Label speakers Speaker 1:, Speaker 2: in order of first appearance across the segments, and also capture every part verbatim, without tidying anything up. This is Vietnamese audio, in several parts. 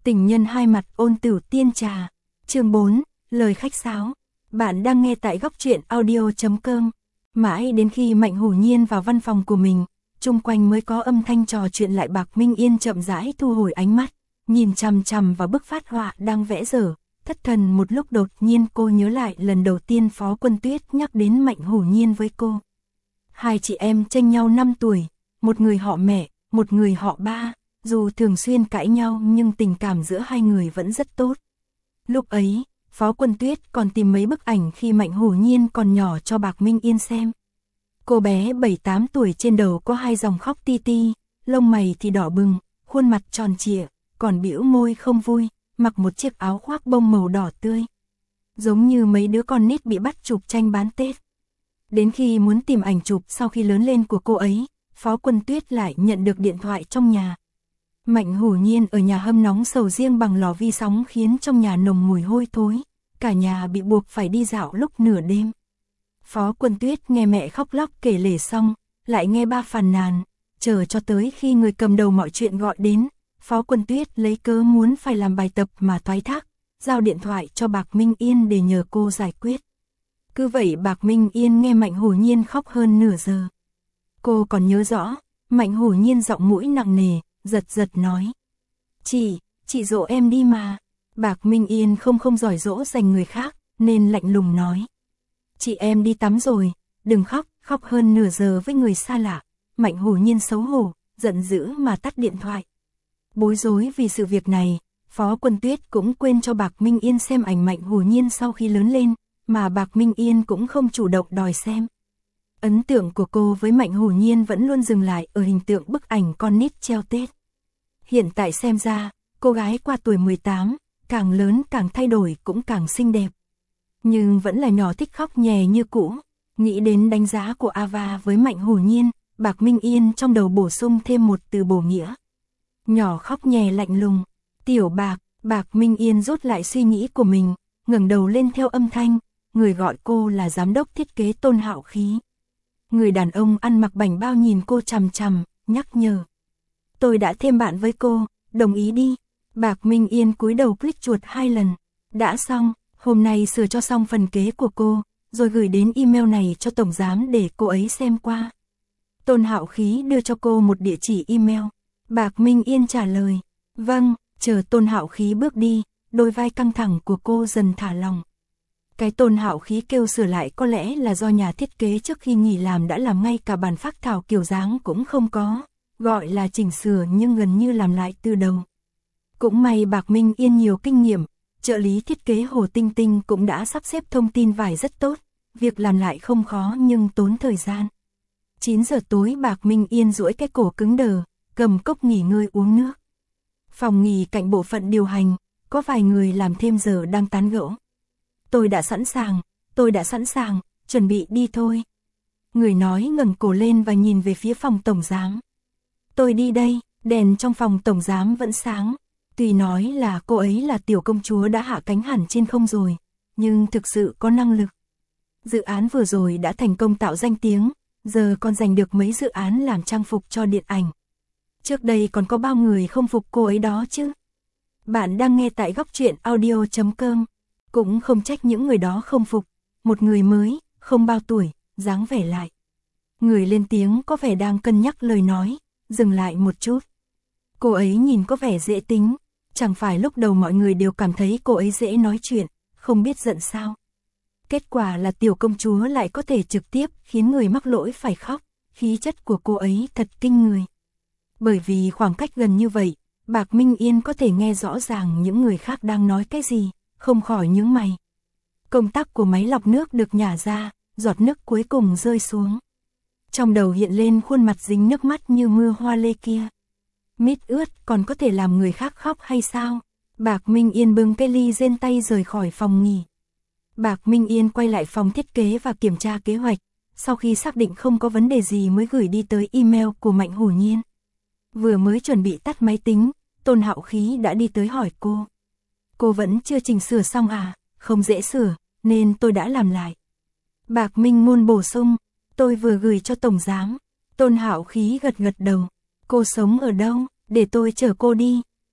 Speaker 1: Tình nhân hai mặt ôn tửu tiên trà. Chương bốn, lời khách sáo. Bạn đang nghe tại góc truyện audio chấm com. Mãi đến khi Mạnh Hổ Nhiên vào văn phòng của mình, chung quanh mới có âm thanh trò chuyện lại. Bạc Minh Yên chậm rãi thu hồi ánh mắt, nhìn chằm chằm vào bức phát họa đang vẽ dở, thất thần một lúc. Đột nhiên cô nhớ lại lần đầu tiên Phó Quân Tuyết nhắc đến Mạnh Hổ Nhiên với cô. Hai chị em chênh nhau năm tuổi, một người họ mẹ, một người họ ba, dù thường xuyên cãi nhau nhưng tình cảm giữa hai người vẫn rất tốt. Lúc ấy, Phó Quân Tuyết còn tìm mấy bức ảnh khi Mạnh Hổ Nhiên còn nhỏ cho Bạc Minh Yên xem. Cô bé bảy tám tuổi, trên đầu có hai dòng khóc ti ti, lông mày thì đỏ bừng, khuôn mặt tròn trịa, còn bĩu môi không vui, mặc một chiếc áo khoác bông màu đỏ tươi. Giống như mấy đứa con nít bị bắt chụp tranh bán Tết. Đến khi muốn tìm ảnh chụp sau khi lớn lên của cô ấy, Phó Quân Tuyết lại nhận được điện thoại trong nhà. Mạnh Hổ Nhiên ở nhà hâm nóng sầu riêng bằng lò vi sóng khiến trong nhà nồng mùi hôi thối, cả nhà bị buộc phải đi dạo lúc nửa đêm. Phó Quân Tuyết nghe mẹ khóc lóc kể lể xong, lại nghe ba phàn nàn, chờ cho tới khi người cầm đầu mọi chuyện gọi đến, Phó Quân Tuyết lấy cớ muốn phải làm bài tập mà thoái thác, giao điện thoại cho Bạc Minh Yên để nhờ cô giải quyết. Cứ vậy Bạc Minh Yên nghe Mạnh Hổ Nhiên khóc hơn nửa giờ. Cô còn nhớ rõ, Mạnh Hổ Nhiên giọng mũi nặng nề, giật giật nói. Chị, chị dỗ em đi mà. Bạc Minh Yên không không giỏi dỗ dành người khác, nên lạnh lùng nói. Chị em đi tắm rồi, đừng khóc, khóc hơn nửa giờ với người xa lạ. Mạnh Hổ Nhiên xấu hổ, giận dữ mà tắt điện thoại. Bối rối vì sự việc này, Phó Quân Tuyết cũng quên cho Bạc Minh Yên xem ảnh Mạnh Hổ Nhiên sau khi lớn lên, mà Bạc Minh Yên cũng không chủ động đòi xem. Ấn tượng của cô với Mạnh Hổ Nhiên vẫn luôn dừng lại ở hình tượng bức ảnh con nít treo Tết. Hiện tại xem ra, cô gái qua tuổi mười tám, càng lớn càng thay đổi cũng càng xinh đẹp. Nhưng vẫn là nhỏ thích khóc nhè như cũ. Nghĩ đến đánh giá của Ava với Mạnh Hổ Nhiên, Bạc Minh Yên trong đầu bổ sung thêm một từ bổ nghĩa. Nhỏ khóc nhè lạnh lùng. Tiểu Bạc, Bạc Minh Yên rút lại suy nghĩ của mình, ngẩng đầu lên theo âm thanh, người gọi cô là giám đốc thiết kế Tôn Hạo Khí. Người đàn ông ăn mặc bảnh bao nhìn cô chằm chằm, nhắc nhở. Tôi đã thêm bạn với cô, đồng ý đi. Bạc Minh Yên cúi đầu click chuột hai lần. Đã xong, hôm nay sửa cho xong phần kế của cô, rồi gửi đến email này cho tổng giám để cô ấy xem qua. Tôn Hạo Khí đưa cho cô một địa chỉ email. Bạc Minh Yên trả lời. Vâng, chờ Tôn Hạo Khí bước đi, đôi vai căng thẳng của cô dần thả lỏng. Cái Tôn Hạo Khí kêu sửa lại có lẽ là do nhà thiết kế trước khi nghỉ làm đã làm ngay cả bản phác thảo kiểu dáng cũng không có, gọi là chỉnh sửa nhưng gần như làm lại từ đầu. Cũng may Bạc Minh Yên nhiều kinh nghiệm, trợ lý thiết kế Hồ Tinh Tinh cũng đã sắp xếp thông tin vải rất tốt, việc làm lại không khó nhưng tốn thời gian. chín giờ tối Bạc Minh Yên duỗi cái cổ cứng đờ, cầm cốc nghỉ ngơi uống nước. Phòng nghỉ cạnh bộ phận điều hành, có vài người làm thêm giờ đang tán gẫu. Tôi đã sẵn sàng, tôi đã sẵn sàng, chuẩn bị đi thôi. Người nói ngẩng cổ lên và nhìn về phía phòng tổng giám. Tôi đi đây, đèn trong phòng tổng giám vẫn sáng. Tuy nói là cô ấy là tiểu công chúa đã hạ cánh hẳn trên không rồi, nhưng thực sự có năng lực. Dự án vừa rồi đã thành công tạo danh tiếng, giờ còn giành được mấy dự án làm trang phục cho điện ảnh. Trước đây còn có bao người không phục cô ấy đó chứ. Bạn đang nghe tại góc truyện audio chấm com. Cũng không trách những người đó không phục. Một người mới, không bao tuổi, dáng vẻ lại. Người lên tiếng có vẻ đang cân nhắc lời nói, dừng lại một chút. Cô ấy nhìn có vẻ dễ tính, chẳng phải lúc đầu mọi người đều cảm thấy cô ấy dễ nói chuyện, không biết giận sao. Kết quả là tiểu công chúa lại có thể trực tiếp khiến người mắc lỗi phải khóc, khí chất của cô ấy thật kinh người. Bởi vì khoảng cách gần như vậy, Bạc Minh Yên có thể nghe rõ ràng những người khác đang nói cái gì, không khỏi nhướng mày. Công tắc của máy lọc nước được nhả ra, giọt nước cuối cùng rơi xuống. Trong đầu hiện lên khuôn mặt dính nước mắt như mưa hoa lê kia. Mít ướt còn có thể làm người khác khóc hay sao? Bạc Minh Yên bưng cái ly trên tay rời khỏi phòng nghỉ. Bạc Minh Yên quay lại phòng thiết kế và kiểm tra kế hoạch, sau khi xác định không có vấn đề gì mới gửi đi tới email của Mạnh Hổ Nhiên. Vừa mới chuẩn bị tắt máy tính, Tôn Hạo Khí đã đi tới hỏi cô. Cô vẫn chưa chỉnh sửa xong à? Không dễ sửa, nên tôi đã làm lại. Bạc Minh Ngôn bổ sung, tôi vừa gửi cho tổng giám. Tôn Hạo Khí gật gật đầu. Cô sống ở đâu? Để tôi chở cô đi.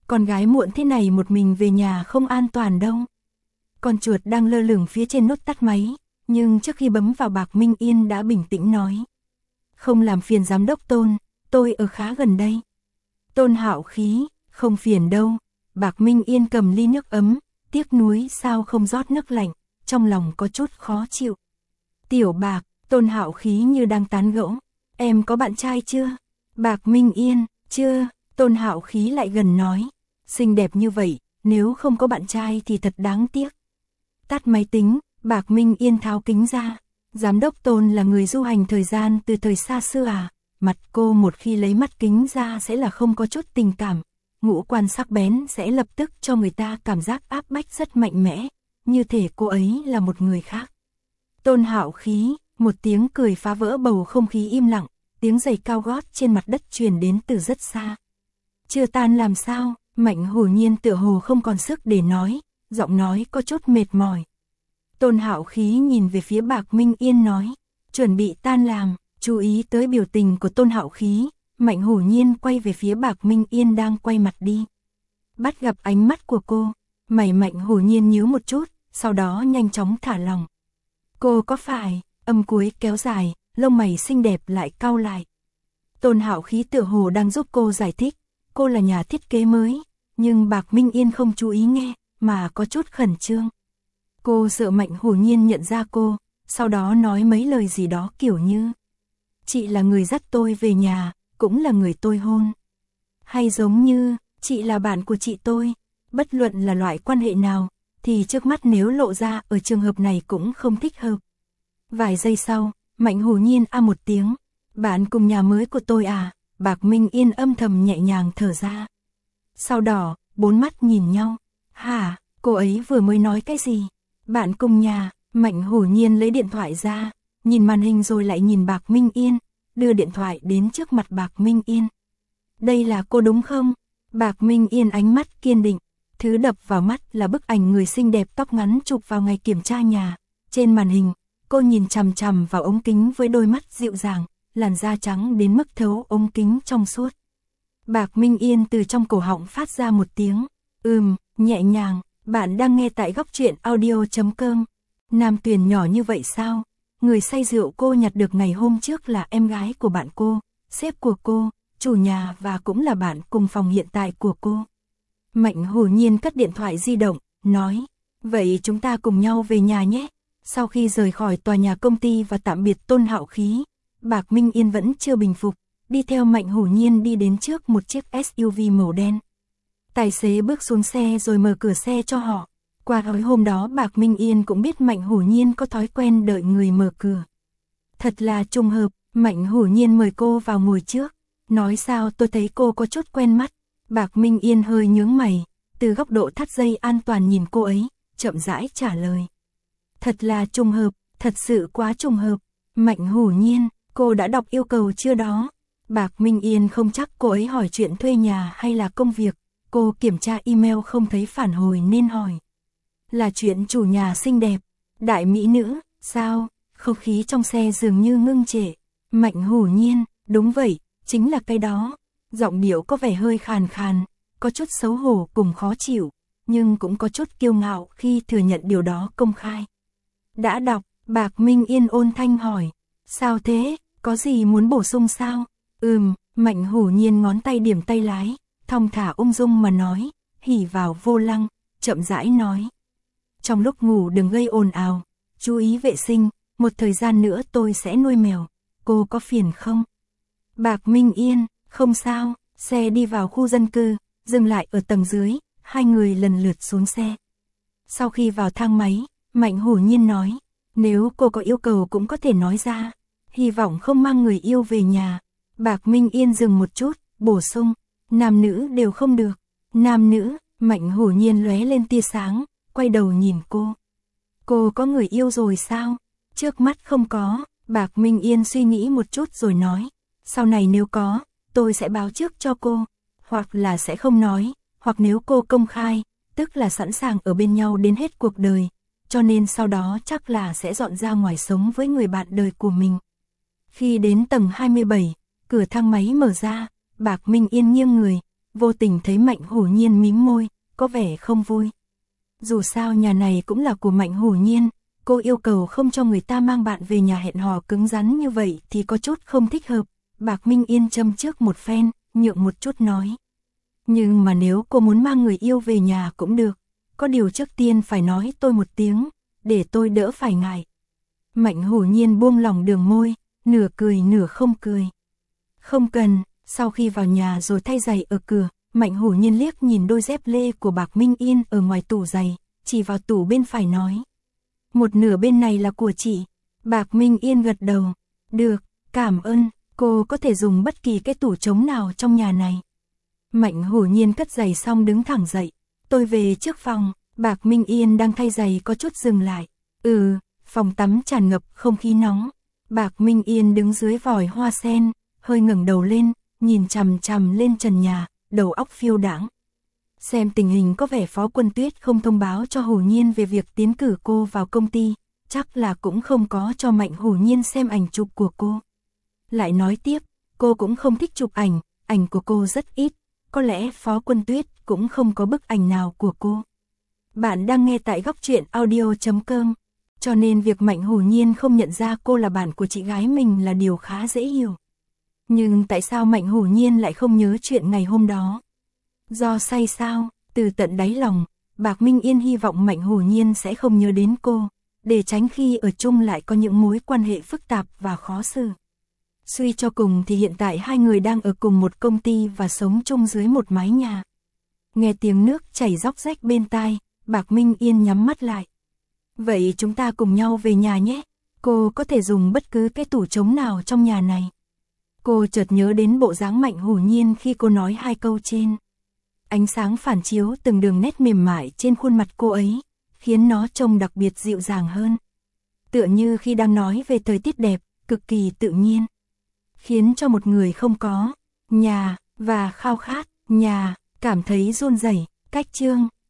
Speaker 1: con gái muộn thế này một mình về nhà không an toàn đâu. Con chuột đang lơ lửng phía trên nút tắt máy, nhưng trước khi bấm vào Bạc Minh Yên đã bình tĩnh nói. Không làm phiền giám đốc Tôn, tôi ở khá gần đây. Tôn Hạo Khí, không phiền đâu. Bạc Minh Yên cầm ly nước ấm, tiếc nuối sao không rót nước lạnh, trong lòng có chút khó chịu. Tiểu Bạc, Tôn Hạo Khí như đang tán gẫu, em có bạn trai chưa? Bạc Minh Yên, chưa. Tôn Hạo Khí lại gần nói, xinh đẹp như vậy, nếu không có bạn trai thì thật đáng tiếc. Tắt máy tính, Bạc Minh Yên tháo kính ra. Giám đốc Tôn là người du hành thời gian từ thời xa xưa à? Mặt cô một khi lấy mắt kính ra sẽ là không có chút tình cảm. Ngũ quan sắc bén sẽ lập tức cho người ta cảm giác áp bách rất mạnh mẽ, như thể cô ấy là một người khác. Tôn Hạo Khí, một tiếng cười phá vỡ bầu không khí im lặng, tiếng giày cao gót trên mặt đất truyền đến từ rất xa. Chưa tan làm sao? Mạnh Hổ Nhiên tựa hồ không còn sức để nói, giọng nói có chút mệt mỏi. Tôn Hạo Khí nhìn về phía Bạc Minh Yên nói, chuẩn bị tan làm. Chú ý tới biểu tình của Tôn Hạo Khí, Mạnh Hổ Nhiên quay về phía Bạc Minh Yên đang quay mặt đi. Bắt gặp ánh mắt của cô, mày Mạnh Hổ Nhiên nhíu một chút, sau đó nhanh chóng thả lòng. Cô có phải? Âm cuối kéo dài, lông mày xinh đẹp lại cau lại. Tôn Hạo Khí tựa hồ đang giúp cô giải thích, cô là nhà thiết kế mới, nhưng Bạc Minh Yên không chú ý nghe, mà có chút khẩn trương. Cô sợ Mạnh Hổ Nhiên nhận ra cô, sau đó nói mấy lời gì đó kiểu như: chị là người dắt tôi về nhà, cũng là người tôi hôn. Hay giống như, chị là bạn của chị tôi, bất luận là loại quan hệ nào, thì trước mắt nếu lộ ra ở trường hợp này cũng không thích hợp. Vài giây sau, Mạnh Hổ Nhiên a một tiếng, bạn cùng nhà mới của tôi à? Bạc Minh Yên âm thầm nhẹ nhàng thở ra. Sau đó, bốn mắt nhìn nhau. Hả, cô ấy vừa mới nói cái gì? Bạn cùng nhà? Mạnh Hổ Nhiên lấy điện thoại ra, nhìn màn hình rồi lại nhìn Bạc Minh Yên, đưa điện thoại đến trước mặt Bạc Minh Yên. Đây là cô đúng không? Bạc Minh Yên ánh mắt kiên định, thứ đập vào mắt là bức ảnh người xinh đẹp tóc ngắn chụp vào ngày kiểm tra nhà. Trên màn hình, cô nhìn chằm chằm vào ống kính với đôi mắt dịu dàng, làn da trắng đến mức thấu ống kính trong suốt. Bạc Minh Yên từ trong cổ họng phát ra một tiếng, ừm, nhẹ nhàng. Bạn đang nghe tại góc truyện audio chấm com. Nam Tuyền nhỏ như vậy sao? Người say rượu cô nhặt được ngày hôm trước là em gái của bạn cô, sếp của cô, chủ nhà và cũng là bạn cùng phòng hiện tại của cô. Mạnh Hổ Nhiên cất điện thoại di động, nói, vậy chúng ta cùng nhau về nhà nhé. Sau khi rời khỏi tòa nhà công ty và tạm biệt Tôn Hạo Khí, Bạc Minh Yên vẫn chưa bình phục, đi theo Mạnh Hổ Nhiên đi đến trước một chiếc ét u vê màu đen. Tài xế bước xuống xe rồi mở cửa xe cho họ. Qua tối hôm đó Bạc Minh Yên cũng biết Mạnh Hổ Nhiên có thói quen đợi người mở cửa. Thật là trùng hợp, Mạnh Hổ Nhiên mời cô vào ngồi trước. Nói sao tôi thấy cô có chút quen mắt. Bạc Minh Yên hơi nhướng mày, từ góc độ thắt dây an toàn nhìn cô ấy, chậm rãi trả lời. Thật là trùng hợp, thật sự quá trùng hợp. Mạnh Hổ Nhiên, cô đã đọc yêu cầu chưa đó? Bạc Minh Yên không chắc cô ấy hỏi chuyện thuê nhà hay là công việc. Cô kiểm tra email không thấy phản hồi nên hỏi. Là chuyện chủ nhà xinh đẹp, đại mỹ nữ, sao? Không khí trong xe dường như ngưng trệ. Mạnh Hổ Nhiên, đúng vậy, chính là cái đó. Giọng điệu có vẻ hơi khàn khàn, có chút xấu hổ cùng khó chịu, nhưng cũng có chút kiêu ngạo khi thừa nhận điều đó công khai. Đã đọc, Bạc Minh Yên ôn thanh hỏi. Sao thế, có gì muốn bổ sung sao? Ừm, Mạnh Hổ Nhiên ngón tay điểm tay lái, thong thả ung dung mà nói, hỉ vào vô lăng, chậm rãi nói. Trong lúc ngủ đừng gây ồn ào, chú ý vệ sinh, một thời gian nữa tôi sẽ nuôi mèo, cô có phiền không? Bạc Minh Yên, không sao, xe đi vào khu dân cư, dừng lại ở tầng dưới, hai người lần lượt xuống xe. Sau khi vào thang máy, Mạnh Hổ Nhiên nói, nếu cô có yêu cầu cũng có thể nói ra, hy vọng không mang người yêu về nhà. Bạc Minh Yên dừng một chút, bổ sung, nam nữ đều không được. Nam nữ, Mạnh Hổ Nhiên lóe lên tia sáng, quay đầu nhìn cô. Cô có người yêu rồi sao? Trước mắt không có, Bạc Minh Yên suy nghĩ một chút rồi nói, sau này nếu có, tôi sẽ báo trước cho cô, hoặc là sẽ không nói, hoặc nếu cô công khai, tức là sẵn sàng ở bên nhau đến hết cuộc đời, cho nên sau đó chắc là sẽ dọn ra ngoài sống với người bạn đời của mình. Khi đến tầng hai mươi bảy, cửa thang máy mở ra, Bạc Minh Yên nghiêng người, vô tình thấy Mạnh Hổ Nhiên mím môi, có vẻ không vui. Dù sao nhà này cũng là của Mạnh Hổ Nhiên, cô yêu cầu không cho người ta mang bạn về nhà hẹn hò cứng rắn như vậy thì có chút không thích hợp. Bạc Minh Yên châm trước một phen, nhượng một chút nói. Nhưng mà nếu cô muốn mang người yêu về nhà cũng được, có điều trước tiên phải nói tôi một tiếng, để tôi đỡ phải ngại. Mạnh Hổ Nhiên buông lỏng đường môi, nửa cười nửa không cười. Không cần. Sau khi vào nhà rồi thay giày ở cửa, Mạnh Hổ Nhiên liếc nhìn đôi dép lê của Bạc Minh Yên ở ngoài tủ giày, chỉ vào tủ bên phải nói. Một nửa bên này là của chị. Bạc Minh Yên gật đầu. Được, cảm ơn, cô có thể dùng bất kỳ cái tủ trống nào trong nhà này. Mạnh Hổ Nhiên cất giày xong đứng thẳng dậy. Tôi về trước phòng. Bạc Minh Yên đang thay giày có chút dừng lại. Ừ, phòng tắm tràn ngập không khí nóng. Bạc Minh Yên đứng dưới vòi hoa sen, hơi ngẩng đầu lên, nhìn chằm chằm lên trần nhà, đầu óc phiêu đãng. Xem tình hình có vẻ Phó Quân Tuyết không thông báo cho Hổ Nhiên về việc tiến cử cô vào công ty, chắc là cũng không có cho Mạnh Hổ Nhiên xem ảnh chụp của cô. Lại nói tiếp, cô cũng không thích chụp ảnh, ảnh của cô rất ít, có lẽ Phó Quân Tuyết cũng không có bức ảnh nào của cô. Bạn đang nghe tại góc truyện audio chấm com, cho nên việc Mạnh Hổ Nhiên không nhận ra cô là bạn của chị gái mình là điều khá dễ hiểu. Nhưng tại sao Mạnh Hổ Nhiên lại không nhớ chuyện ngày hôm đó? Do say sao? Từ tận đáy lòng, Bạc Minh Yên hy vọng Mạnh Hổ Nhiên sẽ không nhớ đến cô, để tránh khi ở chung lại có những mối quan hệ phức tạp và khó xử. Suy cho cùng thì hiện tại hai người đang ở cùng một công ty và sống chung dưới một mái nhà. Nghe tiếng nước chảy róc rách bên tai, Bạc Minh Yên nhắm mắt lại. Vậy chúng ta cùng nhau về nhà nhé, cô có thể dùng bất cứ cái tủ trống nào trong nhà này. Cô chợt nhớ đến bộ dáng Mạnh Hổ Nhiên khi cô nói hai câu trên. Ánh sáng phản chiếu từng đường nét mềm mại trên khuôn mặt cô ấy, khiến nó trông đặc biệt dịu dàng hơn. Tựa như khi đang nói về thời tiết đẹp, cực kỳ tự nhiên. Khiến cho một người không có nhà và khao khát nhà, cảm thấy run rẩy. Cách chương